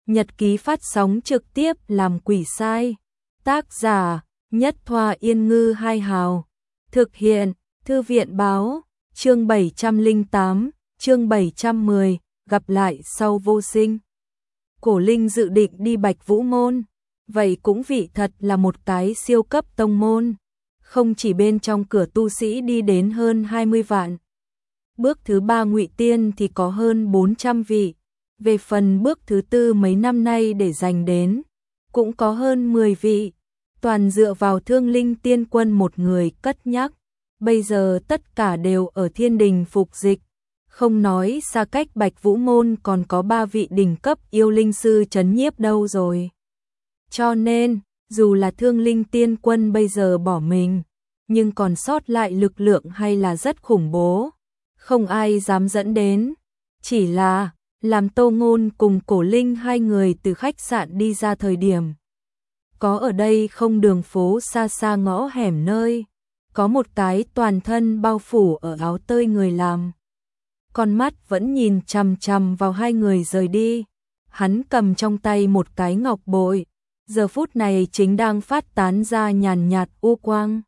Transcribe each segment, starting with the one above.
Nhật ký phát sóng trực tiếp làm quỷ sai. Tác giả: Nhất Thoa Yên Ngư Hai Hào. Thực hiện: Thư viện báo. Chương 708, chương 710, gặp lại sau vô sinh. Cổ Linh dự định đi Bạch Vũ Môn, vậy cũng vị thật là một cái siêu cấp tông môn. Không chỉ bên trong cửa tu sĩ đi đến hơn 20 vạn. Bước thứ 3 Ngụy Tiên thì có hơn 400 vị. Về phần bước thứ 4 mấy năm nay để giành đến, cũng có hơn 10 vị. Toàn dựa vào Thương Linh Tiên Quân một người cất nhắc. Bây giờ tất cả đều ở Thiên Đình phục dịch. Không nói xa cách Bạch Vũ Môn còn có 3 vị đỉnh cấp yêu linh sư trấn nhiếp đâu rồi. Cho nên, dù là Thương Linh Tiên Quân bây giờ bỏ mình, nhưng còn sót lại lực lượng hay là rất khủng bố. Không ai dám dẫn đến. Chỉ là, làm Tô Ngôn cùng Cổ Linh hai người từ khách sạn đi ra thời điểm. Có ở đây không đường phố xa xa ngõ hẻm nơi. Có một cái toàn thân bao phủ ở áo tơi người làm. Con mắt vẫn nhìn chằm chằm vào hai người rời đi. Hắn cầm trong tay một cái ngọc bội. Giờ phút này chính đang phát tán ra nhàn nhạt u quang.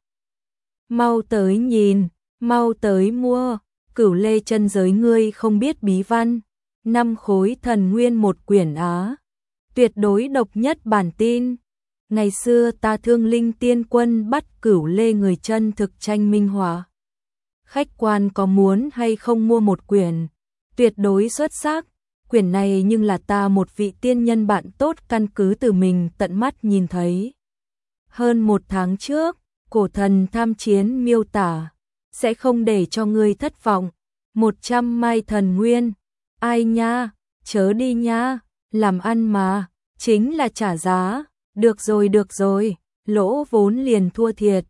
Mau tới nhìn, mau tới mua. Cửu Lê chân giới ngươi không biết bí văn. 5 khối thần nguyên một quyển á. Tuyệt đối độc nhất bản tin. Ngày xưa ta Thương Linh Tiên Quân bắt Cửu Lê người chân thực tranh minh họa. Khách quan có muốn hay không mua một quyển? Tuyệt đối xuất sắc. Quyển này nhưng là ta một vị tiên nhân bạn tốt căn cứ từ mình tận mắt nhìn thấy. Hơn 1 tháng trước, cổ thần tham chiến miêu tả. Sẽ không để cho ngươi thất vọng. 100 mai thần nguyên. Ai nha, chớ đi nha, làm ăn mà, chính là trả giá. Được rồi, lỗ vốn liền thua thiệt.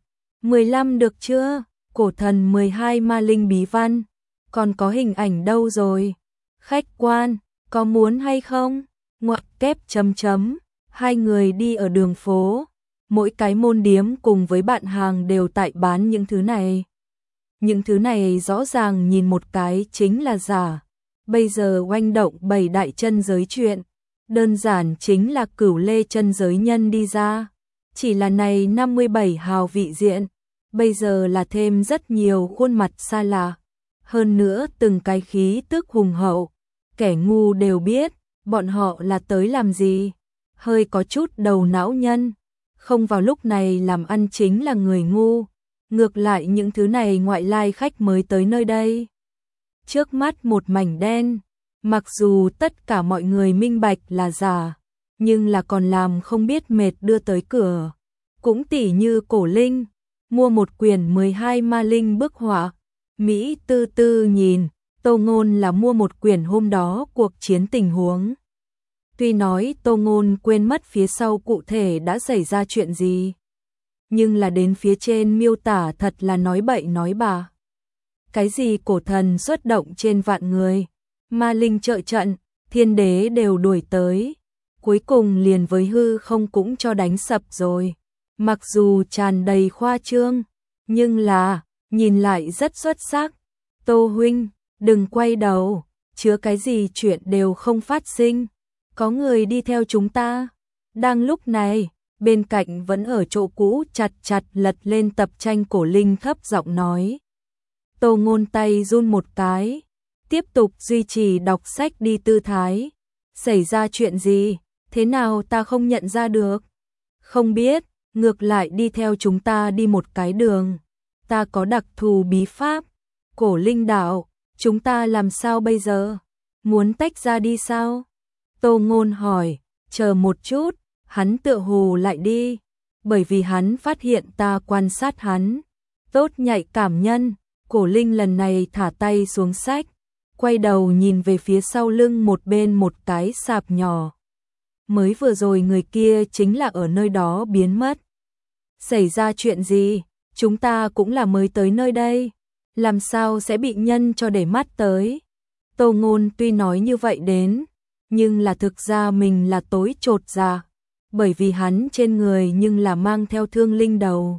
15 được chưa? Cổ thần 12 ma linh bí văn. Còn có hình ảnh đâu rồi? Khách quan, có muốn hay không? Ngoặc kép chấm chấm. Hai người đi ở đường phố. Mỗi cái môn điếm cùng với bạn hàng đều tại bán những thứ này. Những thứ này rõ ràng nhìn một cái chính là giả. Bây giờ oanh động 7 đại chân giới chuyện. Đơn giản chính là Cửu Lê chân giới nhân đi ra. Chỉ là này 57 hào vị diện. Bây giờ là thêm rất nhiều khuôn mặt xa lạ. Hơn nữa từng cái khí tức hùng hậu. Kẻ ngu đều biết bọn họ là tới làm gì. Hơi có chút đầu não nhân. Không vào lúc này làm ăn chính là người ngu. Ngược lại những thứ này ngoại lai khách mới tới nơi đây. Trước mắt một mảnh đen. Mặc dù tất cả mọi người minh bạch là giả, nhưng là còn làm không biết mệt đưa tới cửa. Cũng tỉ như Cổ Linh, mua một quyển 12 ma linh bức họa. Mỹ tư tư nhìn, Tô Ngôn là mua một quyển hôm đó cuộc chiến tình huống. Tuy nói Tô Ngôn quên mất phía sau cụ thể đã xảy ra chuyện gì, nhưng là đến phía trên miêu tả thật là nói bậy nói bạ. Cái gì cổ thần xuất động trên vạn người, ma linh trợ trận, thiên đế đều đuổi tới. Cuối cùng liền với hư không cũng cho đánh sập rồi. Mặc dù tràn đầy khoa trương, nhưng là, nhìn lại rất xuất sắc. Tô huynh, đừng quay đầu, chứa cái gì chuyện đều không phát sinh. Có người đi theo chúng ta. Đang lúc này, bên cạnh vẫn ở chỗ cũ chặt chặt lật lên tập tranh Cổ Linh thấp giọng nói. Tô Ngôn tay run một cái, tiếp tục duy trì đọc sách đi tư thái. Xảy ra chuyện gì? Thế nào ta không nhận ra được? Không biết, ngược lại đi theo chúng ta đi một cái đường. Ta có đặc thù bí pháp. Cổ Linh đạo, chúng ta làm sao bây giờ? Muốn tách ra đi sao? Tô Ngôn hỏi, chờ một chút, hắn tựa hồ lại đi. Bởi vì hắn phát hiện ta quan sát hắn. Tốt nhạy cảm nhân. Cổ Linh lần này thả tay xuống sách, quay đầu nhìn về phía sau lưng một bên một cái sạp nhỏ. Mới vừa rồi người kia chính là ở nơi đó biến mất. Xảy ra chuyện gì? Chúng ta cũng là mới tới nơi đây. Làm sao sẽ bị nhân cho để mắt tới? Tô Ngôn tuy nói như vậy đến, nhưng là thực ra mình là tối chột dạ. Bởi vì hắn trên người nhưng là mang theo thương linh đầu.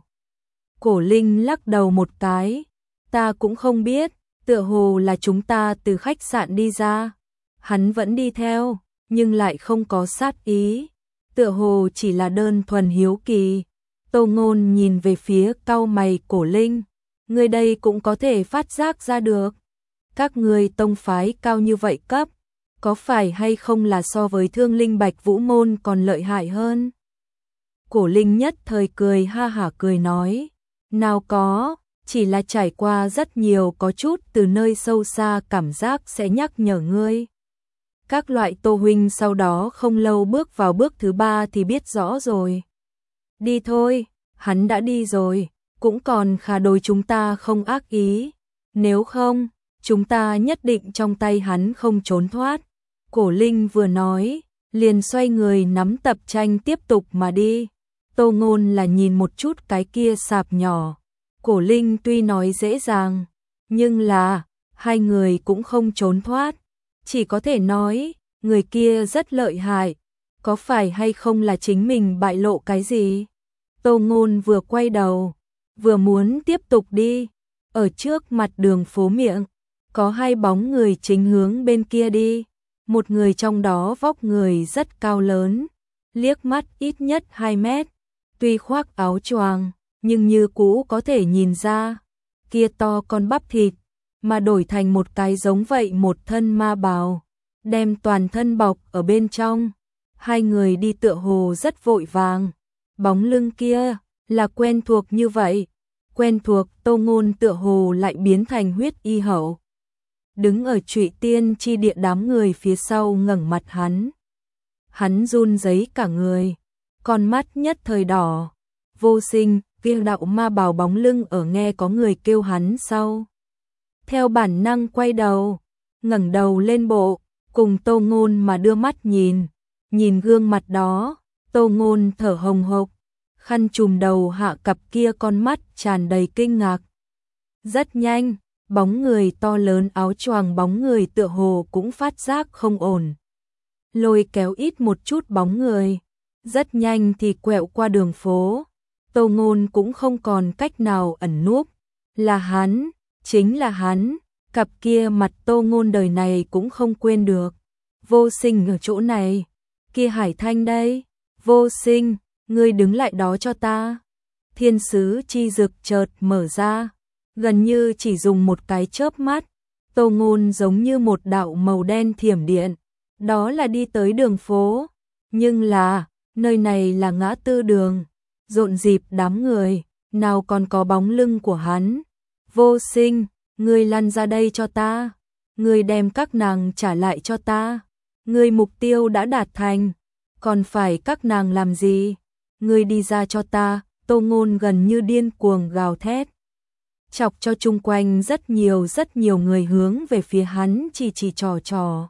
Cổ Linh lắc đầu một cái. Ta cũng không biết, tựa hồ là chúng ta từ khách sạn đi ra. Hắn vẫn đi theo, nhưng lại không có sát ý, tựa hồ chỉ là đơn thuần hiếu kỳ. Tô Ngôn nhìn về phía cau mày Cổ Linh, người đây cũng có thể phát giác ra được. Các người tông phái cao như vậy cấp, có phải hay không là so với Thương Linh Bạch Vũ môn còn lợi hại hơn? Cổ Linh nhất thời cười ha hả cười nói, nào có, chỉ là trải qua rất nhiều có chút từ nơi sâu xa cảm giác sẽ nhắc nhở ngươi. Các loại. Tô huynh sau đó không lâu bước vào bước thứ 3 thì biết rõ rồi. Đi thôi, hắn đã đi rồi, cũng còn khá đối chúng ta không ác ý, nếu không, chúng ta nhất định trong tay hắn không trốn thoát. Cổ Linh vừa nói, liền xoay người nắm tập tranh tiếp tục mà đi. Tô Ngôn là nhìn một chút cái kia sạp nhỏ. Cổ Linh tuy nói dễ dàng, nhưng là, hai người cũng không trốn thoát. Chỉ có thể nói, người kia rất lợi hại, có phải hay không là chính mình bại lộ cái gì? Tô Ngôn vừa quay đầu, vừa muốn tiếp tục đi. Ở trước mặt đường phố miệng, có hai bóng người chính hướng bên kia đi. Một người trong đó vóc người rất cao lớn, liếc mắt ít nhất 2 mét. Tuy khoác áo choàng, nhưng như cũ có thể nhìn ra, kia to con bắp thịt, mà đổi thành một cái giống vậy một thân ma bào, đem toàn thân bọc ở bên trong. Hai người đi tựa hồ rất vội vàng, bóng lưng kia là quen thuộc như vậy, quen thuộc. Tô Ngôn tựa hồ lại biến thành huyết y hậu. Đứng ở Trụy Tiên chi địa đám người phía sau ngẩng mặt hắn run rẩy cả người, con mắt nhất thời đỏ. Vô Sinh, kia đạo ma bào bóng lưng ở nghe có người kêu hắn sau, theo bản năng quay đầu, ngẩng đầu lên bộ, cùng Tô Ngôn mà đưa mắt nhìn gương mặt đó. Tô Ngôn thở hồng hộc, khăn trùm đầu hạ cặp kia con mắt tràn đầy kinh ngạc. Rất nhanh, bóng người to lớn áo choàng bóng người tựa hồ cũng phát giác không ổn, lôi kéo ít một chút bóng người, rất nhanh thì quẹo qua đường phố. Tô Ngôn cũng không còn cách nào ẩn núp, là hắn, chính là hắn, cặp kia mặt Tô Ngôn đời này cũng không quên được. Vô Sinh ở chỗ này, kia Hải Thanh đây, Vô Sinh, ngươi đứng lại đó cho ta. Thiên sứ chi dực chợt mở ra, gần như chỉ dùng một cái chớp mắt, Tô Ngôn giống như một đạo màu đen thiểm điện, đó là đi tới đường phố, nhưng là, nơi này là ngã tư đường, rộn rịp đám người, nào còn có bóng lưng của hắn. Vô Sinh, ngươi lăn ra đây cho ta, ngươi đem các nàng trả lại cho ta, ngươi mục tiêu đã đạt thành, còn phải các nàng làm gì? Ngươi đi ra cho ta. Tô Ngôn gần như điên cuồng gào thét, chọc cho chung quanh rất nhiều người hướng về phía hắn chỉ trò.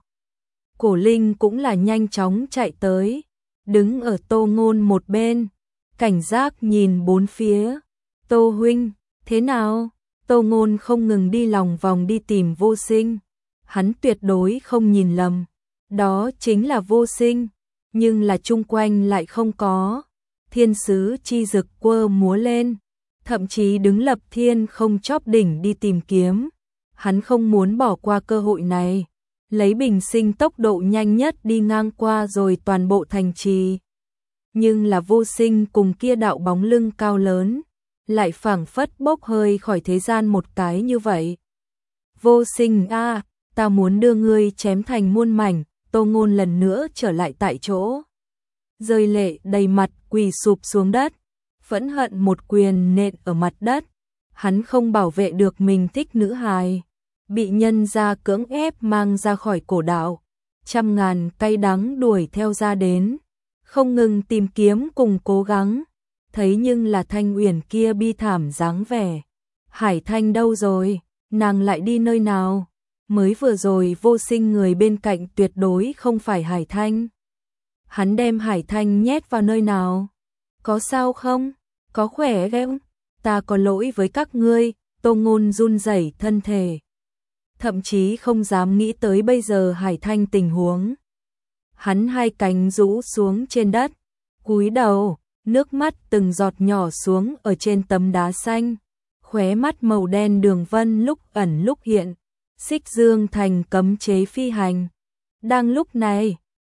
Cổ Linh cũng là nhanh chóng chạy tới, đứng ở Tô Ngôn một bên, cảnh giác nhìn bốn phía. Tô huynh, thế nào? Tô Ngôn không ngừng đi lòng vòng đi tìm Vô Sinh, hắn tuyệt đối không nhìn lầm, đó chính là Vô Sinh, nhưng là chung quanh lại không có. Thiên sứ chi dực quơ múa lên, thậm chí đứng lập thiên không chóp đỉnh đi tìm kiếm. Hắn không muốn bỏ qua cơ hội này, lấy bình sinh tốc độ nhanh nhất đi ngang qua rồi toàn bộ thành trì. Nhưng là Vô Sinh cùng kia đạo bóng lưng cao lớn, lại phảng phất bốc hơi khỏi thế gian một cái như vậy. Vô Sinh a, ta muốn đưa ngươi chém thành muôn mảnh. Tô Ngôn lần nữa trở lại tại chỗ, rơi lệ đầy mặt quỳ sụp xuống đất, phẫn hận một quyền nện ở mặt đất. Hắn không bảo vệ được mình thích nữ hài, bị nhân gia cưỡng ép mang ra khỏi cổ đạo, trăm ngàn cay đắng đuổi theo ra đến, không ngừng tìm kiếm cùng cố gắng, thấy nhưng là Thanh Uyển kia bi thảm dáng vẻ. Hải Thanh đâu rồi? Nàng lại đi nơi nào? Mới vừa rồi Vô Sinh người bên cạnh tuyệt đối không phải Hải Thanh. Hắn đem Hải Thanh nhét vào nơi nào? Có sao không? Có khỏe không? Ta có lỗi với các ngươi. Tô Ngôn run rẩy thân thể, thậm chí không dám nghĩ tới bây giờ Hải Thanh tình huống. Hắn hai cánh rũ xuống trên đất, cúi đầu, nước mắt từng giọt nhỏ xuống ở trên tấm đá xanh, khóe mắt màu đen đường vân lúc ẩn lúc hiện. Xích Dương thành cấm chế phi hành. Đang lúc này,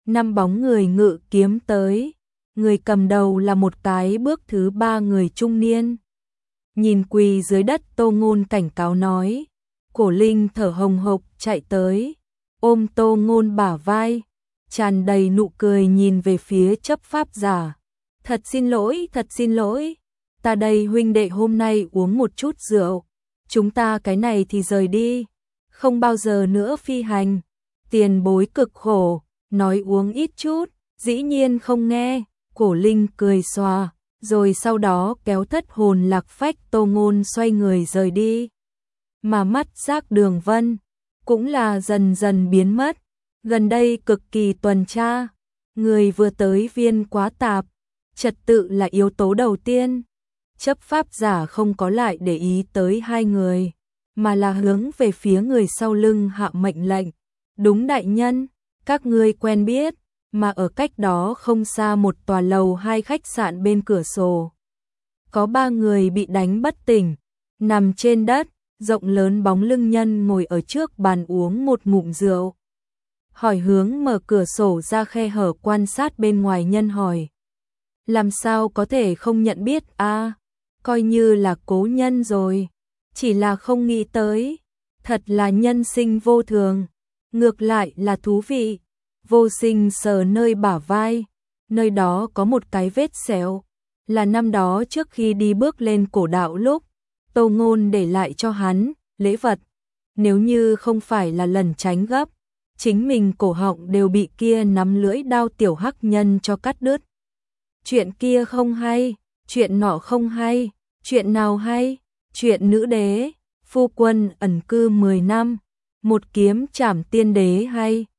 năm bóng người ngự kiếm tới, người cầm đầu là một cái bước thứ 3 người trung niên. Nhìn quỳ dưới đất Tô Ngôn cảnh cáo nói, Cổ Linh thở hồng hộc chạy tới, ôm Tô Ngôn bả vai, tràn đầy nụ cười nhìn về phía chấp pháp giả. Thật xin lỗi, ta đây huynh đệ hôm nay uống một chút rượu, chúng ta cái này thì rời đi, không bao giờ nữa phi hành, tiền bối cực khổ, nói uống ít chút, dĩ nhiên không nghe, Cổ Linh cười xòa, rồi sau đó kéo thất hồn lạc phách Tô Ngôn xoay người rời đi. Mà mắt giác Đường Vân cũng là dần dần biến mất, gần đây cực kỳ tuần tra, người vừa tới viên quá tạp, trật tự là yếu tố đầu tiên. Chấp pháp giả không có lại để ý tới hai người, mà là hướng về phía người sau lưng hạ mệnh lệnh. Đúng đại nhân, các ngươi quen biết, mà ở cách đó không xa một tòa lầu 2 khách sạn bên cửa sổ. Có 3 người bị đánh bất tỉnh, nằm trên đất, rộng lớn bóng lưng nhân ngồi ở trước bàn uống một ngụm rượu. Hỏi hướng mở cửa sổ ra khe hở quan sát bên ngoài nhân hỏi. Làm sao có thể không nhận biết a, coi như là cố nhân rồi, chỉ là không nghĩ tới, thật là nhân sinh vô thường, ngược lại là thú vị. Vô Sinh sờ nơi bả vai, nơi đó có một cái vết sẹo, là năm đó trước khi đi bước lên cổ đạo lúc Tô Ngôn để lại cho hắn lễ vật, nếu như không phải là lần tránh gấp, chính mình cổ họng đều bị kia nắm lưỡi đao tiểu hắc nhân cho cắt đứt. Chuyện kia không hay, chuyện nọ không hay, chuyện nào hay, chuyện nữ đế, phu quân ẩn cư 10 năm, một kiếm trảm tiên đế hay.